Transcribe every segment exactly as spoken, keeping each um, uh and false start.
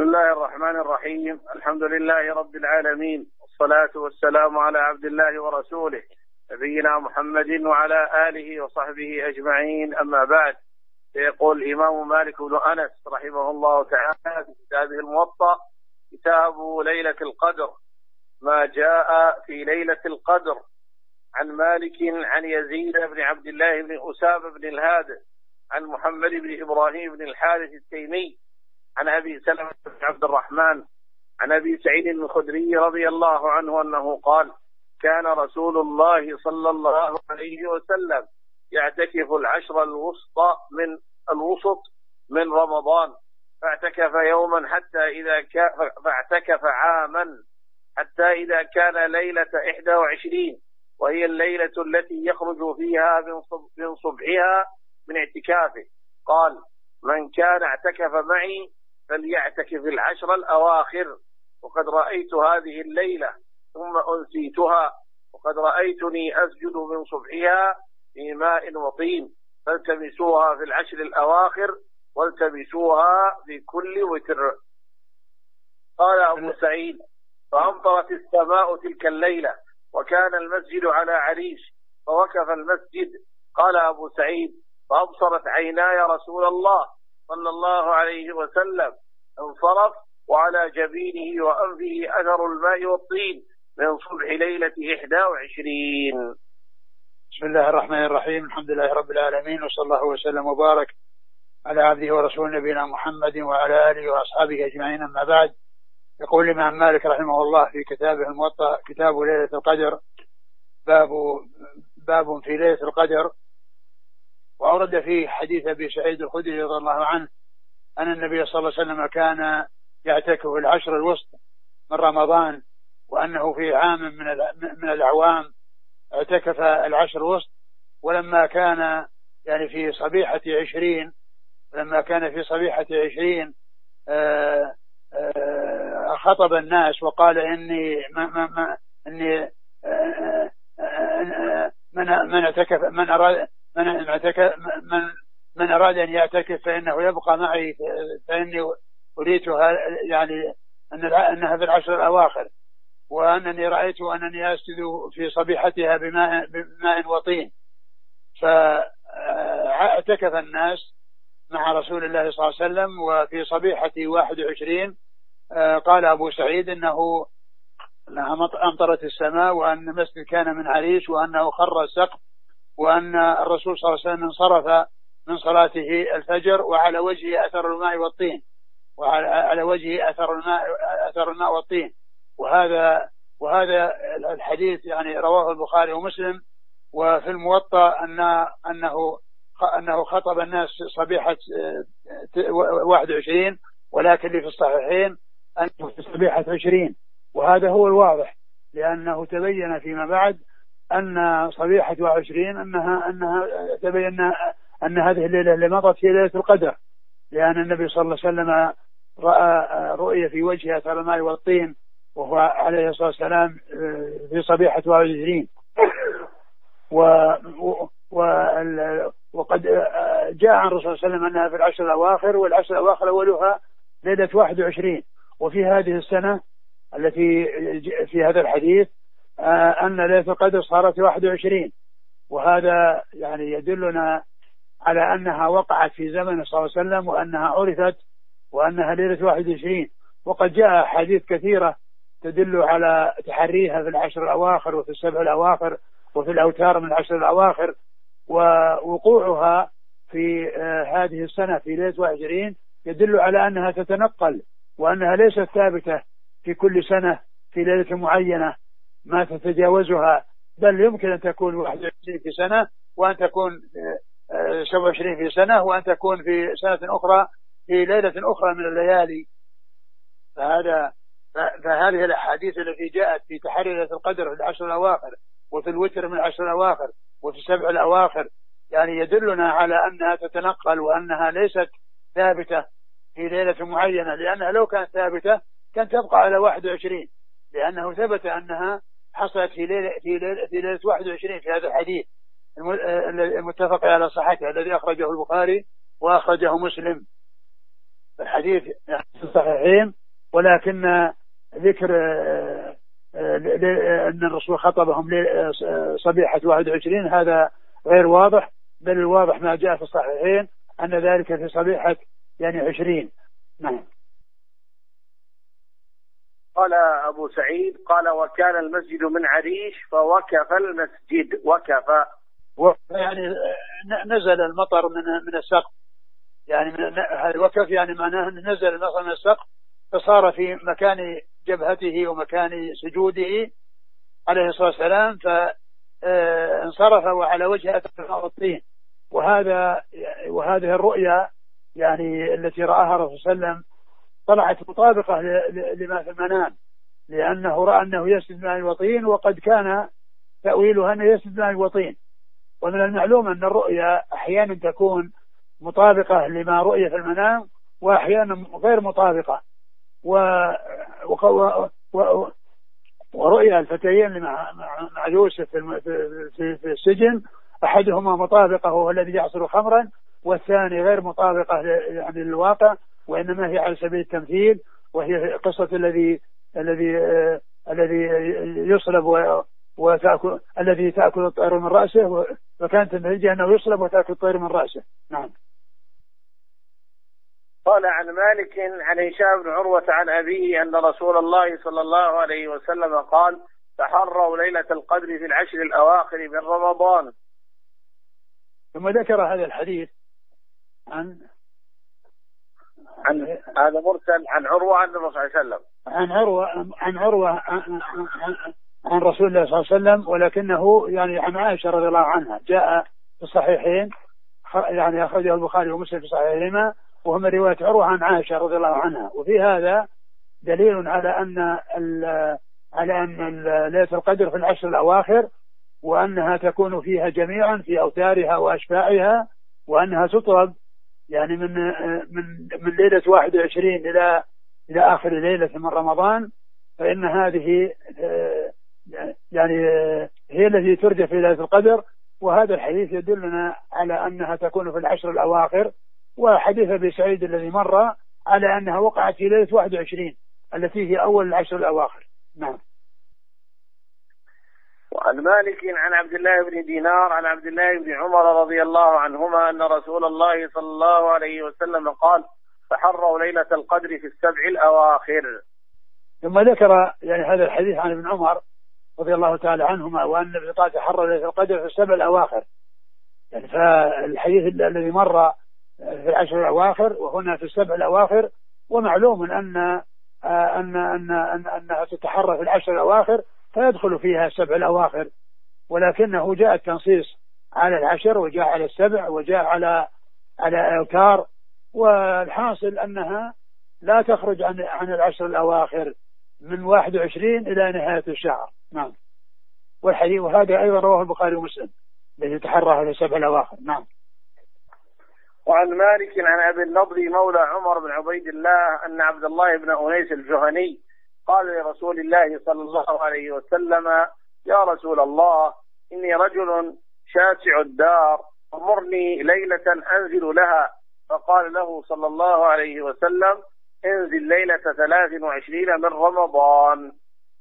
الله الرحمن الرحيم. الحمد لله رب العالمين، والصلاة والسلام على عبد الله ورسوله نبينا محمد وعلى آله وصحبه أجمعين، أما بعد. يقول الإمام مالك بن أنس رحمه الله تعالى في كتابه الموطأ: كتاب ليلة القدر، ما جاء في ليلة القدر. عن مالك عن يزيد بن عبد الله بن أسامة بن الهاد عن محمد بن إبراهيم بن الحارث التيمي عن أبي سلمة بن عبد الرحمن عن أبي سعيد الخدري رضي الله عنه أنه قال: كان رسول الله صلى الله عليه وسلم يعتكف العشر الوسطى من الوسط من رمضان، فاعتكف يوما حتى إذا كان فاعتكف عاما حتى إذا كان ليلة إحدى وعشرين، وهي الليلة التي يخرج فيها من صبحها من اعتكافه. قال: من كان اعتكف معي فليعتكف العشر الأواخر، وقد رأيت هذه الليلة ثم أنسيتها، وقد رأيتني أسجد من صبحها في ماء وطين، فالتمسوها في العشر الأواخر والتمسوها في كل وتر. قال أبو سعيد: فأمطرت السماء تلك الليلة، وكان المسجد على عريش، فوقف المسجد. قال أبو سعيد: فأبصرت عيناي رسول الله صلى الله عليه وسلم، انصرف وعلى جبينه وأنفه أثر الماء والطين من صبح ليلة إحدى وعشرين. بسم الله الرحمن الرحيم. الحمد لله رب العالمين، وصلى الله وسلم وبارك على عبده ورسوله نبينا محمد وعلى آله وأصحابه أجمعين، أما بعد. يقول الإمام مالك رحمه الله في كتابه الموطأ: كتاب ليلة القدر، باب باب في ليلة القدر. وأورد فيه حديث أبي سعيد الخدري رضي الله عنه أن النبي صلى الله عليه وسلم كان يعتكف العشر الوسط من رمضان، وأنه في عام من من الأعوام اعتكف العشر الوسط، ولما كان يعني في صبيحة عشرين لما كان في صبيحة عشرين آآ آآ خطب الناس وقال: إني ما ما ما إني من من اعتكف من أراد من اعتكف من من أراد أن يعتكف فإنه يبقى معي، فإني أريدها يعني أن أنها في العشر الأواخر، وأنني رأيت أنني أسجد في صبيحتها بماء بماء وطين. فاعتكف الناس مع رسول الله صلى الله عليه وسلم، وفي صبيحة واحد وعشرين قال أبو سعيد إنه أنها أمطرت السماء، وأن المسجد كان من عريش، وأنه خر السقف، وأن الرسول صلى الله عليه وسلم انصرف من صلاته الفجر وعلى وجهه أثر الماء والطين وعلى وجهه أثر الماء أثر الماء والطين. وهذا وهذا الحديث يعني رواه البخاري ومسلم. وفي الموطأ أن أنه أنه خطب الناس صبيحة واحد وعشرين، ولكن اللي في الصحيحين أنه في صبيحة عشرين، وهذا هو الواضح، لأنه تبين فيما بعد أن صبيحة واحد وعشرين أنها أنها تبين أن هذه الليلة اللي مضت هي ليلة القدر، لأن النبي صلى الله عليه وسلم رأى رؤية في وجهه أثر الماء والطين، وهو عليه الصلاة والسلام في صبيحة واحد وعشرين. و وقد جاء عن الرسول صلى الله عليه وسلم أنها في العشر الأواخر، والعشر الأواخر أولها ليلة واحد وعشرين. وفي هذه السنة التي في هذا الحديث أن ليلة القدر صارت واحد وعشرين، وهذا يعني يدلنا على أنها وقعت في زمن صلى الله عليه وسلم، وأنها عرفت، وأنها ليلة واحد وعشرين. وقد جاء حديث كثيرة تدل على تحريها في العشر الأواخر وفي السبع الأواخر وفي الأوتار من العشر الأواخر، ووقوعها في هذه السنة في ليلة واحد وعشرين يدل على أنها تتنقل، وأنها ليست ثابتة في كل سنة في ليلة معينة ما تتجاوزها، بل يمكن أن تكون واحد وعشرين في سنة، وأن تكون سبع وعشرين في سنة، وأن تكون في سنة أخرى في ليلة أخرى من الليالي. فهذا فهذه الأحاديث التي جاءت في تحري ليلة القدر في العشر الأواخر وفي الوتر من العشر الأواخر وفي السبع الأواخر يعني يدلنا على أنها تتنقل، وأنها ليست ثابتة في ليلة معينة، لأنها لو كانت ثابتة كانت تبقى على واحد وعشرين، لأنه ثبت أنها حصلت في ليلة في ليلة, في ليلة واحد وعشرين في هذا الحديث المتفق على صحته الذي أخرجه البخاري وأخرجه مسلم. الحديث في الصحيحين ولكن ذكر أن الرسول خطبهم صبيحة واحد وعشرين هذا غير واضح، بل الواضح ما جاء في الصحيحين أن ذلك في صبيحة يعني عشرين. نعم. قال أبو سعيد قال وكان المسجد من عريش فوكف المسجد. وكف يعني نزل المطر من من السقف، يعني من وكف يعني معناه نزل المطر من السقف فصار في مكان جبهته ومكان سجوده عليه الصلاة والسلام، فانصرف وعلى وجهه الطين. وهذا وهذه الرؤيا يعني التي رآها الرسول صلى الله عليه وسلم طلعت مطابقة لما في المنام، لأنه رأى أنه يسجد ماء وطين، وقد كان تأويلها أنه يسجد ماء وطين. ومن المعلوم أن الرؤيا أحيانا تكون مطابقة لما رؤي في المنام وأحيانا غير مطابقة. و... و... و... و... ورؤيا الفتيين مع مع يوسف في في في السجن أحدهما مطابقة وهو الذي يعصر خمرا، والثاني غير مطابقة يعني للواقع، وإنما هي على سبيل التمثيل، وهي قصة الذي الذي آه الذي يصلب وتأكل الذي تأكل الطير من رأسه، وكانت النتيجة أنه يصلب وتأكل الطير من رأسه. نعم. قال عن مالك عن هشام بن عروة عن أبيه أن رسول الله صلى الله عليه وسلم قال تحروا ليلة القدر في العشر الأواخر من رمضان. ثم ذكر هذا الحديث عن عن هذا مرسل عن عروة عن الرسول صلى الله عليه وسلم عن عروة عن عروة عن, عن, عن رسول الله صلى الله عليه وسلم، ولكنه يعني عن عائشة رضي الله عنها جاء في الصحيحين، يعني أخرجه البخاري ومسلم في صحيحهما، وهم رواية عروة عن عائشة رضي الله عنها. وفي هذا دليل على أن على أن ليلة القدر في العشر الأواخر، وأنها تكون فيها جميعا في أوتارها وأشفاعها، وأنها تطلب يعني من من من ليلة واحد وعشرين إلى إلى آخر ليلة من رمضان، فإن هذه يعني هي التي ترجى في ليلة القدر. وهذا الحديث يدلنا على أنها تكون في العشر الأواخر، وحديث أبي سعيد الذي مر على أنها وقعت في ليلة واحد وعشرين التي هي أول العشر الأواخر. نعم. وعن مالك عن عبد الله بن دينار عن عبد الله بن عمر رضي الله عنهما أن رسول الله صلى الله عليه وسلم قال تحروا ليلة القدر في السبع الأواخر. ثم ذكر يعني هذا الحديث عن ابن عمر رضي الله تعالى عنهما وأن النبي قال تحروا ليلة القدر في السبع الأواخر، يعني فالحديث الذي مر في العشر الأواخر وهنا في السبع الأواخر، ومعلوم أن أن أن أن أنها تتحرى في العشر الأواخر فيدخل فيها السبع الأواخر، ولكنه جاء التنصيص على العشر وجاء على السبع وجاء على على أوتار، والحاصل أنها لا تخرج عن عن العشر الأواخر من واحد وعشرين إلى نهاية الشهر. نعم. والحديث وهذا أيضا رواه البخاري ومسلم الذي تحرى في السبع الأواخر. نعم. وعن مالك عن أبي النضر مولى عمر بن عبيد الله أن عبد الله بن أنيس الجهني قال لرسول الله صلى الله عليه وسلم يا رسول الله إني رجل شاسع الدار أمرني ليلة أنزل لها، فقال له صلى الله عليه وسلم انزل ليلة ثلاث وعشرين من رمضان.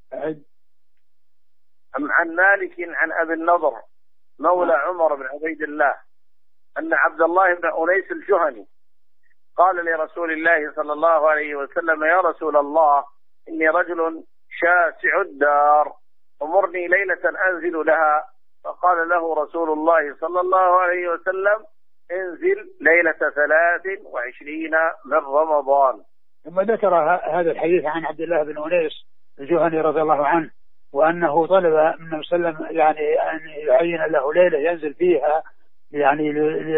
عن مالك عن أبي النضر مولى عمر بن عبيد الله أن عبد الله بن أنيس الجهني قال لرسول الله صلى الله عليه وسلم يا رسول الله إني رجل شاسع الدار أمرني ليلة أنزل لها، فقال له رسول الله صلى الله عليه وسلم انزل ليلة ثلاث وعشرين من رمضان. ثم ذكر هذا الحديث عن عبد الله بن أنيس الجهني رضي الله عنه، وأنه طلب من النبي صلى الله عليه وسلم يعني أن يعين له ليلة ينزل فيها يعني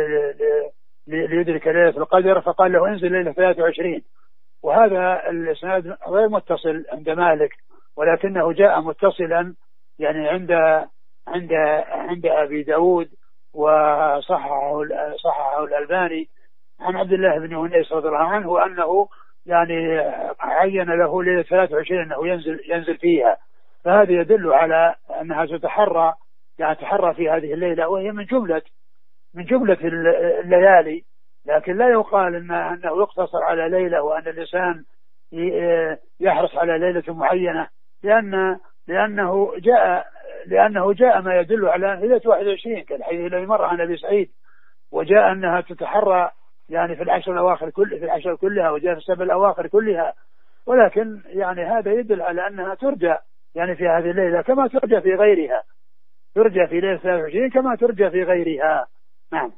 ليدرك ليلة القدر، فقال له انزل ليلة ثلاث وعشرين. وهذا الإسناد غير متصل عند مالك، ولكنه جاء متصلا يعني عند عند عند أبي داود وصححه صححه الألباني عن عبد الله بن أنيس رضي الله عنه، وأنه يعني عين له ليلة ثلاث وعشرين أنه ينزل ينزل فيها. فهذا يدل على أنها تتحرى يعني تحرى في هذه الليلة، وهي من جملة من جملة الليالي، لكن لا يقال إن أنه يقتصر على ليلة وأن الإنسان يحرص على ليلة معينة، لأن لأنه جاء لأنه جاء ما يدل على ليلة واحد وعشرين كالحديث الذي مر عن أبي سعيد، وجاء أنها تتحرى يعني في العشر الأواخر كل في العشر كلها، وجاء في السبع الأواخر كلها، ولكن يعني هذا يدل على أنها ترجى يعني في هذه الليلة كما ترجى في غيرها، ترجى في ليلة ثلاثة وعشرين كما ترجى في غيرها. نعم.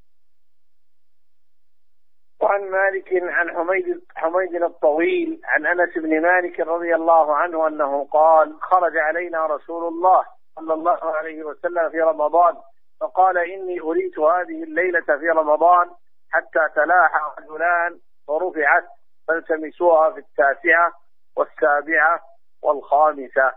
وعن مالك عن حميد حميد الطويل عن أنس بن مالك رضي الله عنه أنه قال: خرج علينا رسول الله صلى الله عليه وسلم في رمضان فقال: إني أريت هذه الليلة في رمضان حتى تلاحى رجلان ورفعت فالتمسوها في التاسعة والسابعة والخامسة.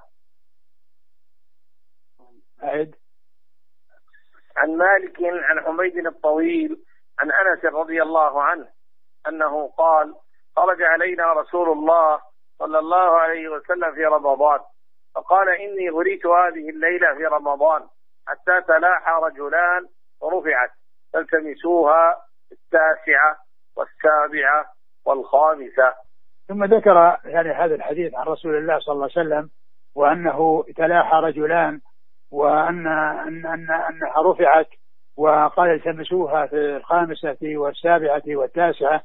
أعد. عن مالك عن حميد الطويل عن أنس رضي الله عنه أنه قال: خرج علينا رسول الله صلى الله عليه وسلم في رمضان فقال: إني أريت هذه الليلة في رمضان حتى تلاحى رجلان ورفعت فالتمسوها التاسعة والسابعة والخامسة. ثم ذكر يعني هذا الحديث عن رسول الله صلى الله عليه وسلم وأنه تلاحى رجلان وأن أن أن أنها رفعت، وقال التمسوها في الخامسة والسابعة والتاسعة،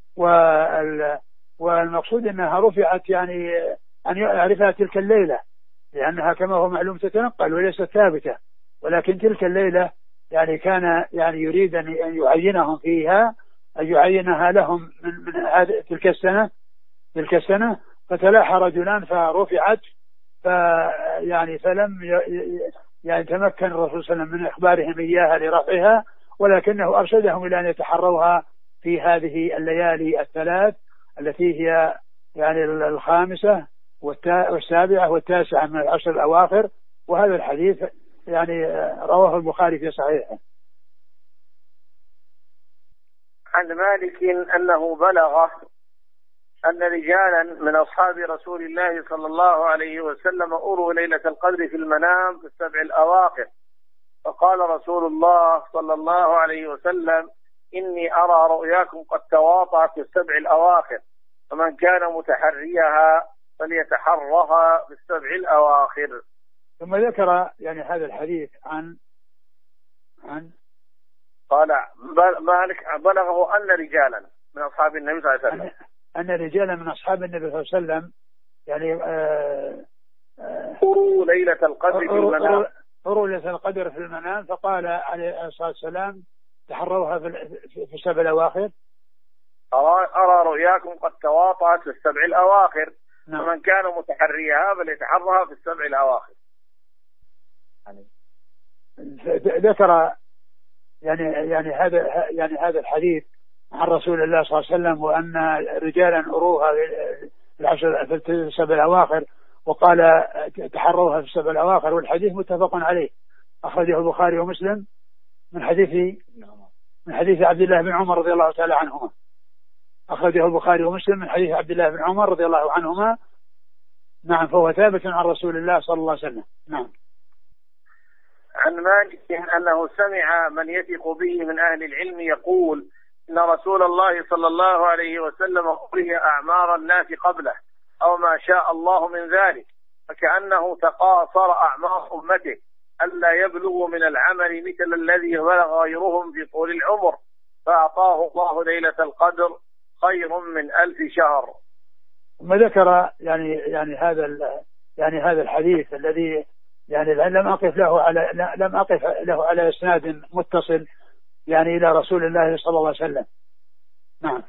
والمقصود أنها رفعت يعني أن يعرفها تلك الليلة، لأنها كما هو معلوم تتنقل وليست ثابتة، ولكن تلك الليلة يعني كان يعني يريد أن يعينهم فيها، أن يعينها لهم من, من هذه تلك السنة تلك السنة فتلاحى رجلان فرفعت، فيعني فلم يعني تمكن الرسول صلى الله عليه وسلم من إخبارهم إياها لرفعها، ولكنه أرشدهم إلى أن يتحروها في هذه الليالي الثلاث التي هي يعني الخامسة والسابعة والتاسعة من العشر الأواخر. وهذا الحديث يعني رواه البخاري في صحيحه. عن مالك أنه بلغه أن رجالا من أصحاب رسول الله صلى الله عليه وسلم أروا ليلة القدر في المنام في السبع الأواخر، فقال رسول الله صلى الله عليه وسلم: إني أرى رؤياكم قد تواطأت في السبع الأواخر، فمن كان متحريها فليتحرها في السبع الأواخر. ثم ذكر يعني هذا الحديث عن عن قال مالك بلغه أن رجالا من أصحاب النبي صلى الله عليه وسلم أن رجالا من أصحاب النبي صلى الله عليه وسلم يعني أروا ليلة القدر في المنام أروا ليلة القدر في المنام، فقال عليه الصلاة والسلام: تحروها في السبع الأواخر. أرى رؤياكم قد تواطأت في السبع الأواخر، نعم. فمن كان متحريها فليتحرها في السبع الأواخر. ذكر يعني يعني هذا يعني هذا الحديث عن رسول الله صلى الله عليه وسلم، وأن رجالا أروها في العشر في السبع الأواخر، وقال تحروها في السبع الأواخر، والحديث متفق عليه، أخرجه البخاري ومسلم من حديث من حديث عبد الله بن عمر رضي الله تعالى عنهما. أخرجه البخاري ومسلم من حديث عبد الله بن عمر رضي الله عنهما. نعم، فهو ثابت عن رسول الله صلى الله عليه وسلم. نعم. عن مالك أنه سمع من يثق به من أهل العلم يقول: إن رسول الله صلى الله عليه وسلم أري أعمار الناس قبله أو ما شاء الله من ذلك، فكأنه تقاصر أعمار أمته ألا يبلغوا من العمل مثل الذي بلغ غيرهم في طول العمر، فأعطاه الله ليلة القدر خير من ألف شهر. ثم ذكر يعني يعني هذا يعني هذا الحديث الذي يعني لم أقف له على لم أقف له على إسناد متصل يعني إلى رسول الله صلى الله عليه وسلم. نعم.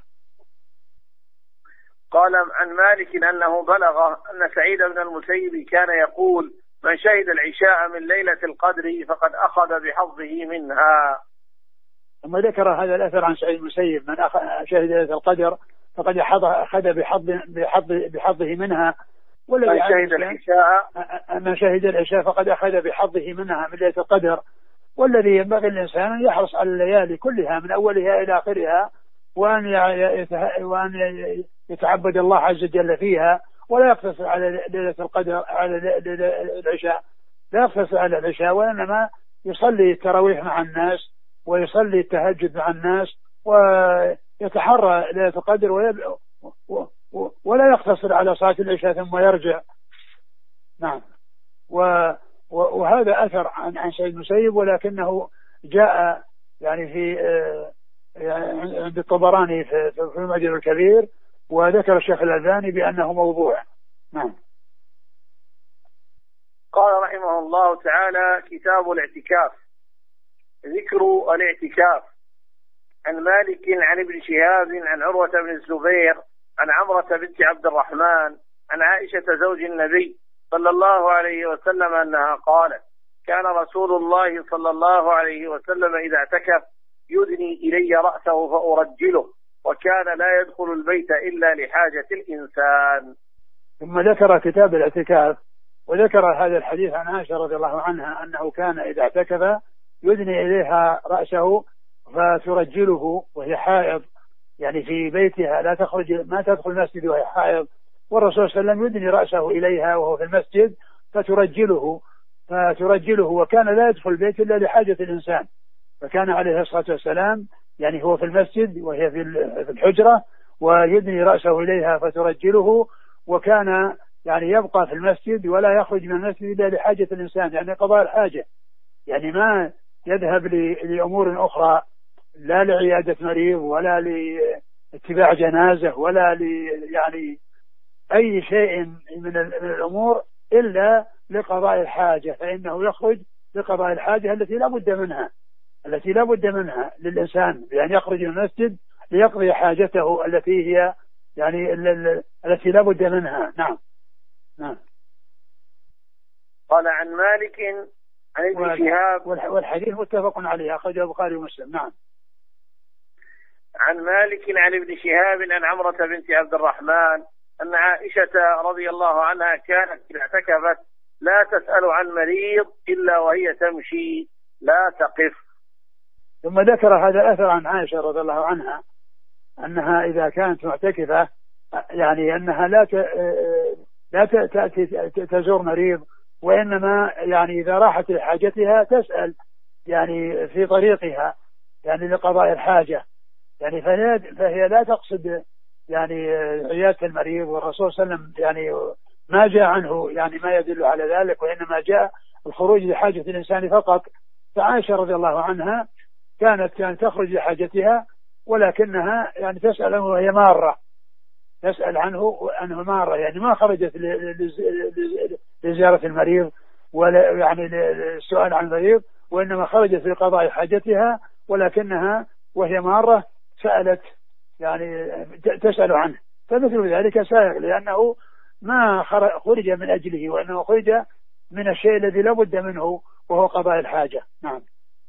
قال عن مالك أنه بلغ أن سعيد بن المسيب كان يقول: من شهد العشاء من ليلة القدر فقد أخذ بحظه منها. ثم ذكر هذا الأثر عن سعيد المسيب: من شهد ليلة القدر فقد أخذ بحظ بحظ بحظه منها. من شهد العشاء من شهد العشاء فقد أخذ بحظه منها من ليلة القدر. والذي ينبغي الإنسان أن يحرص على الليالي كلها من أولها إلى آخرها، وأن وأن يتعبد الله عز وجل فيها، ولا يقتصر على ليلة القدر على العشاء، لا يقتصر على العشاء، وإنما يصلي التراويح مع الناس ويصلي التهجد مع الناس ويتحرى ليلة القدر ولا يقتصر على صلاة العشاء ثم يرجع. نعم. وهذا أثر عن عن سعيد المسيب، ولكنه جاء يعني في يعني عند الطبراني في في المعجم الكبير، وذكر الشيخ الألباني بأنه موضوع. نعم. قال رحمه الله تعالى: كتاب الاعتكاف. ذكر الاعتكاف. عن مالك عن ابن شهاب عن عروة بن الزبير عن عمرة بنت عبد الرحمن عن عائشة زوج النبي صلى الله عليه وسلم أنها قالت: كان رسول الله صلى الله عليه وسلم إذا اعتكف يدني إلي رأسه فأرجله، وكان لا يدخل البيت إلا لحاجة الإنسان. ثم ذكر كتاب الاعتكاف، وذكر هذا الحديث عن عائشة رضي الله عنها أنه كان إذا اعتكف يدني إليها رأسه فترجله وهي حائض، يعني في بيتها لا تخرج، ما تدخل المسجد وهي حائض، والرسول صلى الله عليه وسلم يدني رأسه إليها وهو في المسجد فترجله فترجله وكان لا يدخل البيت إلا لحاجة الإنسان. فكان عليه الصلاة والسلام يعني هو في المسجد وهي في الحجرة ويدني رأسه إليها فترجله، وكان يعني يبقى في المسجد ولا يخرج من المسجد إلا لحاجة الإنسان، يعني قضاء الحاجة، يعني ما يذهب لأمور أخرى، لا لعيادة مريض ولا لاتباع جنازة ولا ل يعني أي شيء من الأمور إلا لقضاء الحاجة، فإنه يخرج لقضاء الحاجة التي لا بد منها التي لا بد منها للإنسان، بأن يخرج من المسجد ليقضي حاجته التي هي يعني التي لا بد منها. نعم. نعم. قال عن مالك عن ابن شهاب، والحديث متفق عليه، أخرجه البخاري ومسلم. نعم. عن مالك عن ابن شهاب عن عمرة بنت عبد الرحمن أن عائشة رضي الله عنها كانت إذا اعتكفت لا تسأل عن مريض إلا وهي تمشي لا تقف. ثم ذكر هذا الأثر عن عائشة رضي الله عنها أنها إذا كانت معتكفة يعني أنها لا لا تأتي تزور مريض، وإنما يعني إذا راحت لحاجتها تسأل يعني في طريقها يعني لقضاء الحاجة، يعني فهي لا تقصد يعني عيادة المريض، والرسول صلى الله عليه وسلم يعني ما جاء عنه يعني ما يدل على ذلك، وإنما جاء الخروج لحاجة الإنسان فقط. فعائشة رضي الله عنها كانت كانت تخرج لحاجتها، ولكنها يعني تسأل عنه وهي مارة، تسأل عنه أنه مارة، يعني ما خرجت لزيارة المريض ولا يعني للسؤال عن المريض، وإنما خرجت لقضاء حاجتها، ولكنها وهي مارة سألت يعني تسأل عنه. فمثل ذلك سائغ، لأنه ما خرج من أجله، وأنه خرج من الشيء الذي لا بد منه وهو قضاء الحاجة. نعم.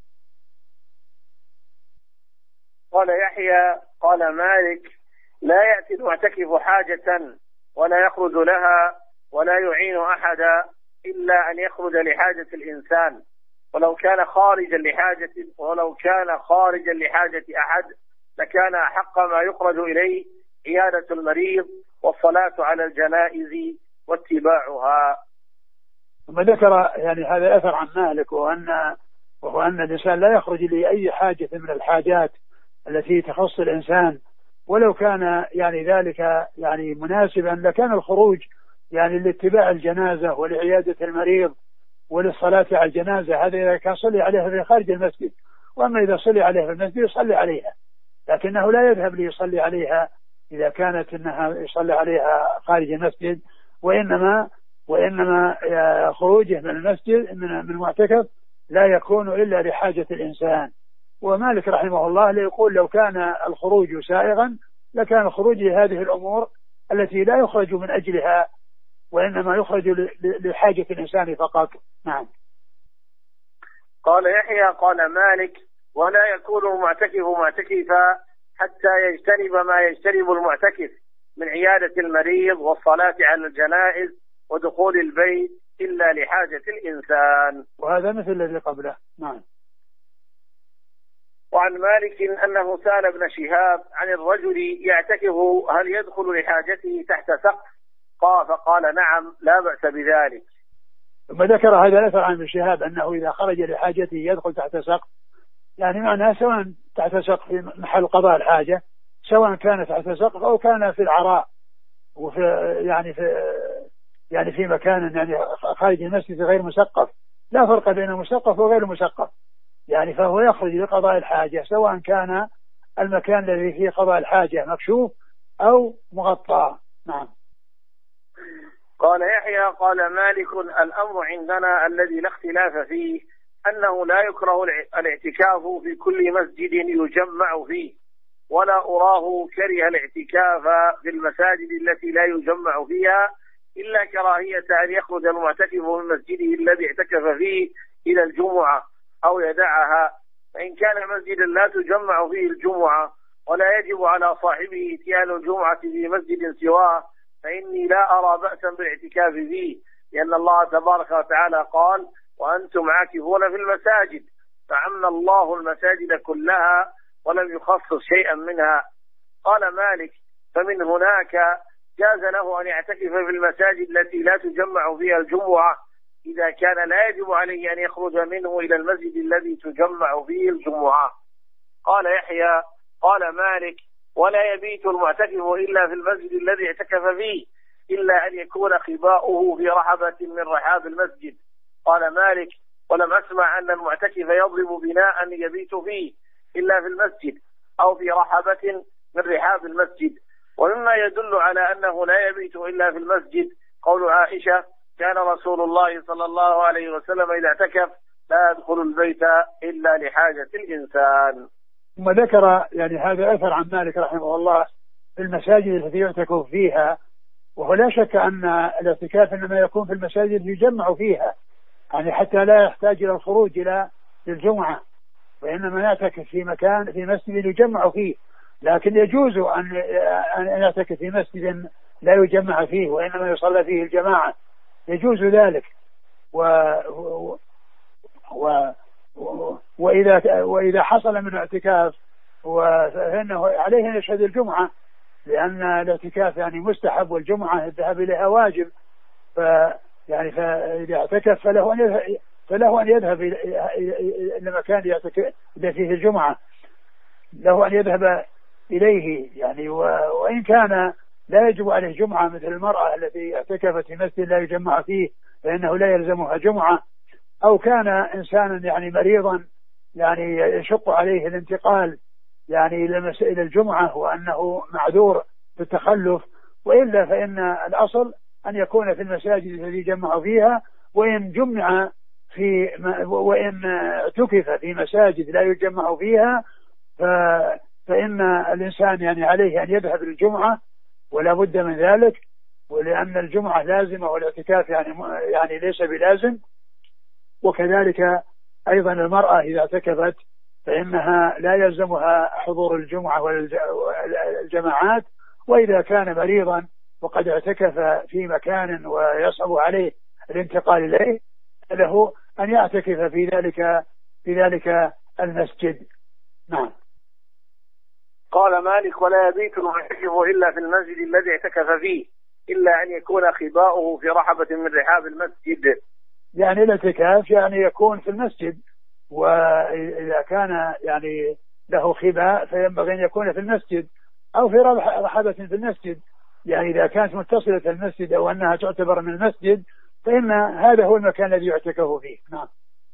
قال يحيى قال مالك: لا يأتي المعتكف حاجة ولا يخرج لها ولا يعين أحدا إلا أن يخرج لحاجة الإنسان، ولو كان خارجا لحاجة ولو كان خارجا لحاجة أحد لكان أحق ما يخرج إليه عيادة المريض والصلاة على الجنائز واتباعها. ثم ذكر يعني هذا الأثر عن مالك، وأن وهو أن الإنسان لا يخرج لأي حاجة من الحاجات التي تخص الإنسان، ولو كان يعني ذلك يعني مناسبا لكان الخروج يعني لاتباع الجنازة ولعيادة المريض وللصلاة على الجنازة، هذا إذا كان صلي عليها في خارج المسجد، وأما إذا صلي عليها في المسجد يصلي عليها، لكنه لا يذهب ليصلي عليها إذا كانت إنها يصلي عليها خارج المسجد، وإنما وإنما خروجه من المسجد من المعتكف لا يكون إلا لحاجة الإنسان. ومالك رحمه الله يقول لو كان الخروج سائغا لكان الخروج لهذه الأمور التي لا يخرج من أجلها، وإنما يخرج لحاجة الإنسان فقط. نعم. قال يحيى قال مالك: ولا يكون المعتكف معتكفا حتى يجتنب ما يجتنب المعتكف من عيادة المريض والصلاة على الجنائز ودخول البيت إلا لحاجة الإنسان. وهذا مثل الذي قبله. نعم. وعن مالك أنه سأل ابن شهاب عن الرجل يعتكف هل يدخل لحاجته تحت سقف، قال فقال نعم لا بأس بذلك. ثم ذكر هذا الأثر عن ابن شهاب أنه إذا خرج لحاجته يدخل تحت سقف، يعني معناه سواء تحت سقف في محل قضاء الحاجة، سواء كان تحت سقف أو كان في العراء، وفي يعني في يعني في مكان يعني خارج المسجد غير مسقف، لا فرق بين مسقف وغير مسقف، يعني فهو يخرج لقضاء الحاجة سواء كان المكان الذي فيه قضاء الحاجة مكشوف أو مغطى. نعم. قال يحيى قال مالك الأمر عندنا الذي لا اختلاف فيه أنه لا يكره الاعتكاف في كل مسجد يجمع فيه، ولا أراه كره الاعتكاف في المساجد التي لا يجمع فيها إلا كراهية أن يخرج المعتكف من مسجده الذي اعتكف فيه إلى الجمعة أو يدعها، فإن كان مسجدا لا تجمع فيه الجمعة ولا يجب على صاحبه إتيان الجمعة في مسجد سواه فإني لا أرى بأسا بالاعتكاف فيه، لأن الله تبارك وتعالى قال وأنتم عاكفون في المساجد، فعم الله المساجد كلها ولم يخصص شيئا منها. قال مالك فمن هناك جاز له أن يعتكف في المساجد التي لا تجمع فيها الجمعة إذا كان لا يجب عليه أن يخرج منه إلى المسجد الذي تجمع فيه الجمعة. قال يحيى قال مالك ولا يبيت المعتكف إلا في المسجد الذي اعتكف فيه إلا أن يكون خباؤه في رحبة من رحاب المسجد. قال مالك ولم أسمع أن المعتكف يضرب بناء يبيت فيه إلا في المسجد أو في رحبة من رحاب المسجد. ومما يدل على أنه لا يبيت إلا في المسجد قول عائشة كان رسول الله صلى الله عليه وسلم إذا اعتكف لا يدخل البيت إلا لحاجة الإنسان. ثم ذكر يعني هذا أثر عن مالك رحمه الله في المساجد التي يعتكف فيها، وهو لا شك أن الاعتكاف إنما يكون في المساجد يجمع فيها، يعني حتى لا يحتاج إلى الخروج إلى الجمعة، وإنما يعتكف في مكان في مسجد يجمع فيه. لكن يجوز أن أن يعتكف في مسجد لا يجمع فيه وإنما يصلى فيه الجماعة، يجوز ذلك. و, و... و... وإذا وإذا حصل من اعتكاف فإنه عليه أن يشهد الجمعة، لأن الاعتكاف يعني مستحب والجمعة الذهاب إليها واجب. ف يعني فإذا اعتكف فله أن يذهب فله أن يذهب إلى مكان يعتكف فيه الجمعة، له أن يذهب إليه يعني. وإن كان لا يجب عليه جمعة مثل المرأة التي اعتكفت في مسجد لا يجمع فيه فإنه لا يلزمها جمعة، أو كان إنسانا يعني مريضا يعني يشق عليه الانتقال يعني إلى الجمعة وأنه معذور بالتخلف، وإلا فإن الأصل أن يكون في المساجد التي يجمع فيها. وإن جمع في وإن اعتكف في مساجد لا يجمع فيها فإن الإنسان يعني عليه أن يذهب للجمعة ولا بد من ذلك، ولأن الجمعة لازمة والاعتكاف يعني يعني ليس بلازم. وكذلك أيضا المرأة إذا اعتكفت فإنها لا يلزمها حضور الجمعة والجماعات، وإذا كان مريضا وقد اعتكف في مكان ويصعب عليه الانتقال إليه له أن يعتكف في ذلك في ذلك المسجد. نعم. قال مالك ولا يبيت المعتكف إلا في المسجد الذي اعتكف فيه إلا أن يكون خباؤه في رحبة من رحاب المسجد. يعني الاعتكاف يعني يكون في المسجد، وإذا كان يعني له خباء فينبغي أن يكون في المسجد أو في رحبة في المسجد، يعني إذا كانت متصلة المسجد أو أنها تعتبر من المسجد فإن هذا هو المكان الذي يعتكف فيه. نعم.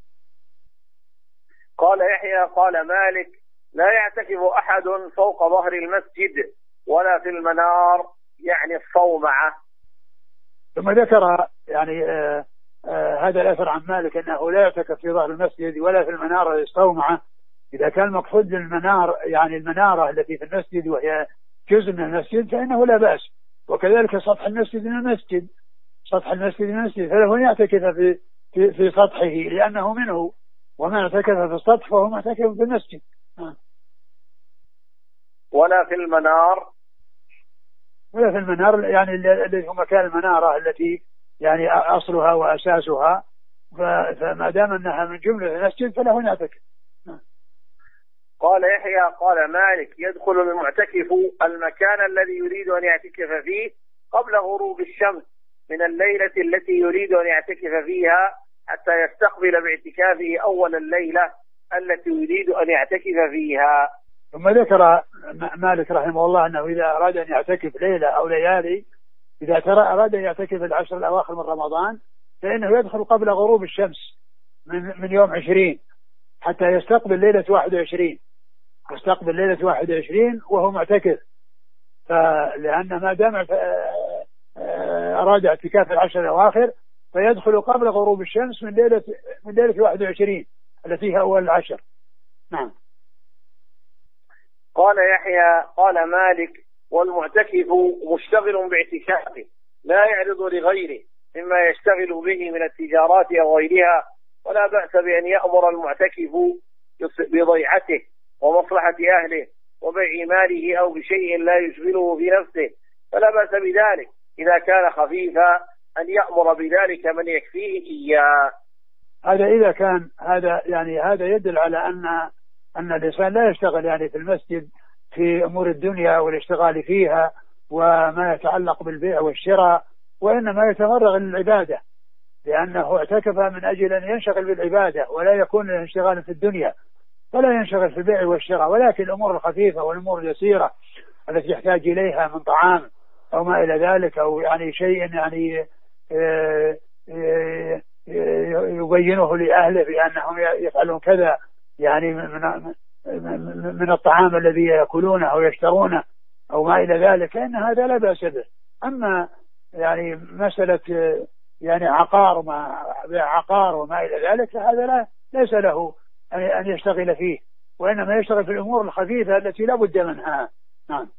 قال يحيى قال مالك لا يعتكف أحد فوق ظهر المسجد ولا في المنار يعني الصومعة. ثم ذكر يعني آه آه هذا الأثر عن مالك أنه لا يعتكف في ظهر المسجد ولا في المنارة الصومعة. إذا كان المقصود بالمنار يعني المنارة التي في المسجد وهي جزء من المسجد فإنه لا بأس، وكذلك سطح المسجد من المسجد سطح المسجد من المسجد فله أن يعتكف في, في, في سطحه لأنه منه، وما اعتكف في السطح فهو معتكف في المسجد. آه. ولا في المنار ولا في المنار يعني الذي هو مكان المنارة التي يعني أصلها وأساسها، فما دام أنها من جملة المسجد فله أن يعتكف. قال يحيى قال مالك يدخل المعتكف المكان الذي يريد أن يعتكف فيه قبل غروب الشمس من الليلة التي يريد أن يعتكف فيها حتى يستقبل باعتكافه أول الليلة التي يريد أن يعتكف فيها. ثم ذكر مالك رحمه الله أنه إذا أراد أن يعتكف ليلة أو ليالي إذا ترى أراد أن يعتكف العشر الأواخر من رمضان فإنه يدخل قبل غروب الشمس من, من يوم عشرين حتى يستقبل ليلة واحد وعشرين يستقبل ليلة واحد وعشرين وهو معتكف. فلأن ما دام أراد اعتكاف العشر الأواخر فيدخل قبل غروب الشمس من ليلة من ليلة واحد وعشرين التي هي أول العشر. نعم. قال يحيى قال مالك والمعتكف مشتغل باعتكافه لا يعرض لغيره مما يشتغل به من التجارات أو غيرها، ولا بأس بأن يأمر المعتكف بضيعته ومصلحة أهله وبيع ماله أو بشيء لا يشغله في نفسه، فلا بأس بذلك إذا كان خفيفا أن يأمر بذلك من يكفيه إياه. هذا إذا كان هذا يعني هذا يدل على أن أن الإنسان لا يشتغل يعني في المسجد في أمور الدنيا والاشتغال فيها وما يتعلق بالبيع والشراء، وإنما يتمرغ للعبادة، لأنه اعتكف من أجل أن ينشغل بالعبادة ولا يكون انشغالا في الدنيا، فلا ينشغل في البيع والشراء، ولكن الأمور الخفيفة والأمور اليسيرة التي يحتاج إليها من طعام أو ما إلى ذلك، أو يعني شيء يعني يبينه لأهله بأنهم يفعلون كذا يعني من من الطعام الذي يأكلونه أو يشترونه أو ما إلى ذلك، فإن هذا لا بأس به. أما يعني مسألة يعني عقار وما عقار وما إلى ذلك فهذا لا ليس له أن يشتغل فيه، وإنما يشتغل في الأمور الخفيفة التي لا بد منها. نعم.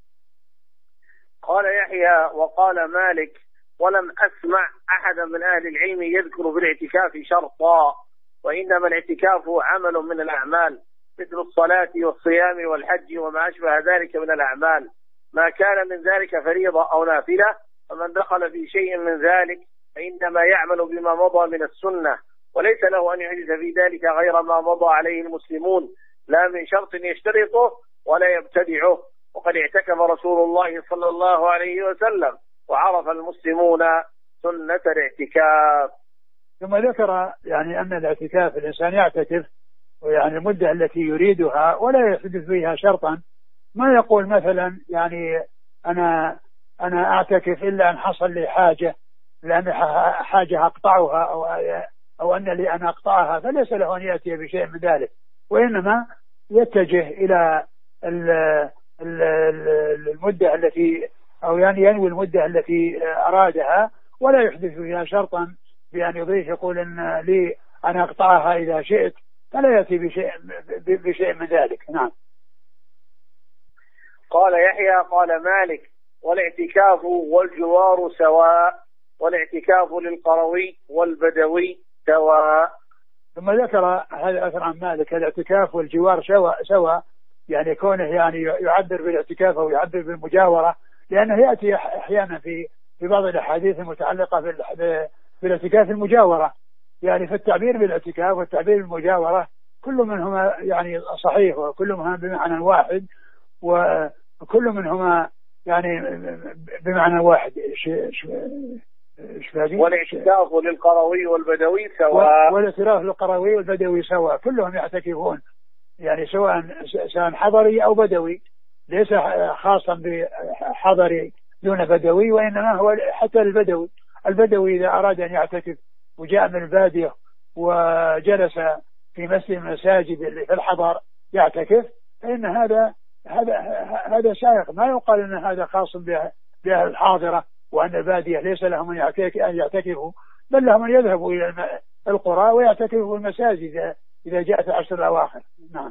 قال يحيى وقال مالك ولم أسمع أحدا من أهل العلم يذكر بالاعتكاف شرطا، وإنما الاعتكاف عمل من الأعمال مثل الصلاة والصيام والحج وما أشبه ذلك من الأعمال، ما كان من ذلك فريضة أو نافلة، فمن دخل في شيء من ذلك فإنما يعمل بما مضى من السنة، وليس له أن يحدث في ذلك غير ما مضى عليه المسلمون، لا من شرط يشترطه ولا يبتدعه، وقد اعتكف رسول الله صلى الله عليه وسلم وعرف المسلمون سنة الاعتكاف. ثم ذكر يعني أن الاعتكاف الإنسان يعتكف ويعني المدة التي يريدها ولا يحدث فيها شرطا، ما يقول مثلا يعني أنا أنا أعتكف إلا أن حصل لي حاجة لأن حاجة أقطعها أو أو أن لي أن أقطعها، فليس له أن يأتي بشيء من ذلك، وإنما يتجه إلى المدة التي أو يعني ينوي المدة التي أرادها ولا يحدث فيها شرطا بأن يضيف يقول إن لي أن أقطعها إذا شئت، فلا يأتي بشيء بشيء من ذلك. نعم. قال يحيى قال مالك والاعتكاف والجوار سواء، والاعتكاف للقروي والبدوي سواء. ثم ذكر هذا أثر عن مالك الاعتكاف والجوار سواء سواء، يعني كونه يعني يعبر بالاعتكاف أو يعبر بالمجاورة، لأنه يأتي أحيانا في في بعض الأحاديث المتعلقة بالاعتكاف المجاورة، يعني في التعبير بالاعتكاف والتعبير بالمجاورة كل منهما يعني صحيح وكل منهما بمعنى واحد وكل منهما يعني بمعنى واحد. والاعتكاف للقروي والبدوي سواء، والاعتكاف للقروي والبدوي سواء، كلهم يعتكفون يعني سواء سواء حضري أو بدوي، ليس خاصا بحضري دون بدوي، وإنما هو حتى البدوي. البدوي إذا أراد أن يعتكف وجاء من البادية وجلس في مسجد من المساجد اللي في الحضر يعتكف، فإن هذا هذا هذا سائق، ما يقال أن هذا خاص بأهل الحاضرة وأن البادية ليس لهم أن يعتكفوا، بل لهم أن يذهبوا إلى القرى ويعتكفوا في المساجد إذا جاءت العشر الأواخر. نعم.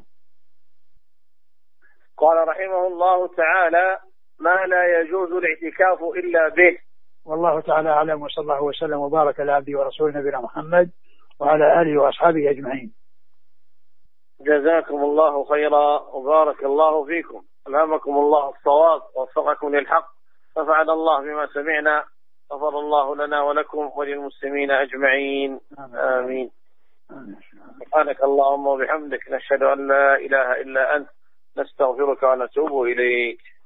قال رحمه الله تعالى ما لا يجوز الاعتكاف إلا به. والله تعالى أعلم، وصلى الله وسلم وبارك على عبده ورسوله نبينا محمد وعلى آله وأصحابه أجمعين. جزاكم الله خيرا وبارك الله فيكم، ألهمكم الله الصواب ووفقكم للحق، نفعنا الله بما سمعنا، غفر الله لنا ولكم وللمسلمين أجمعين. آمين. سبحانك اللهم وبحمدك نشهد أن لا إله إلا أنت نستغفرك ونتوب إليك.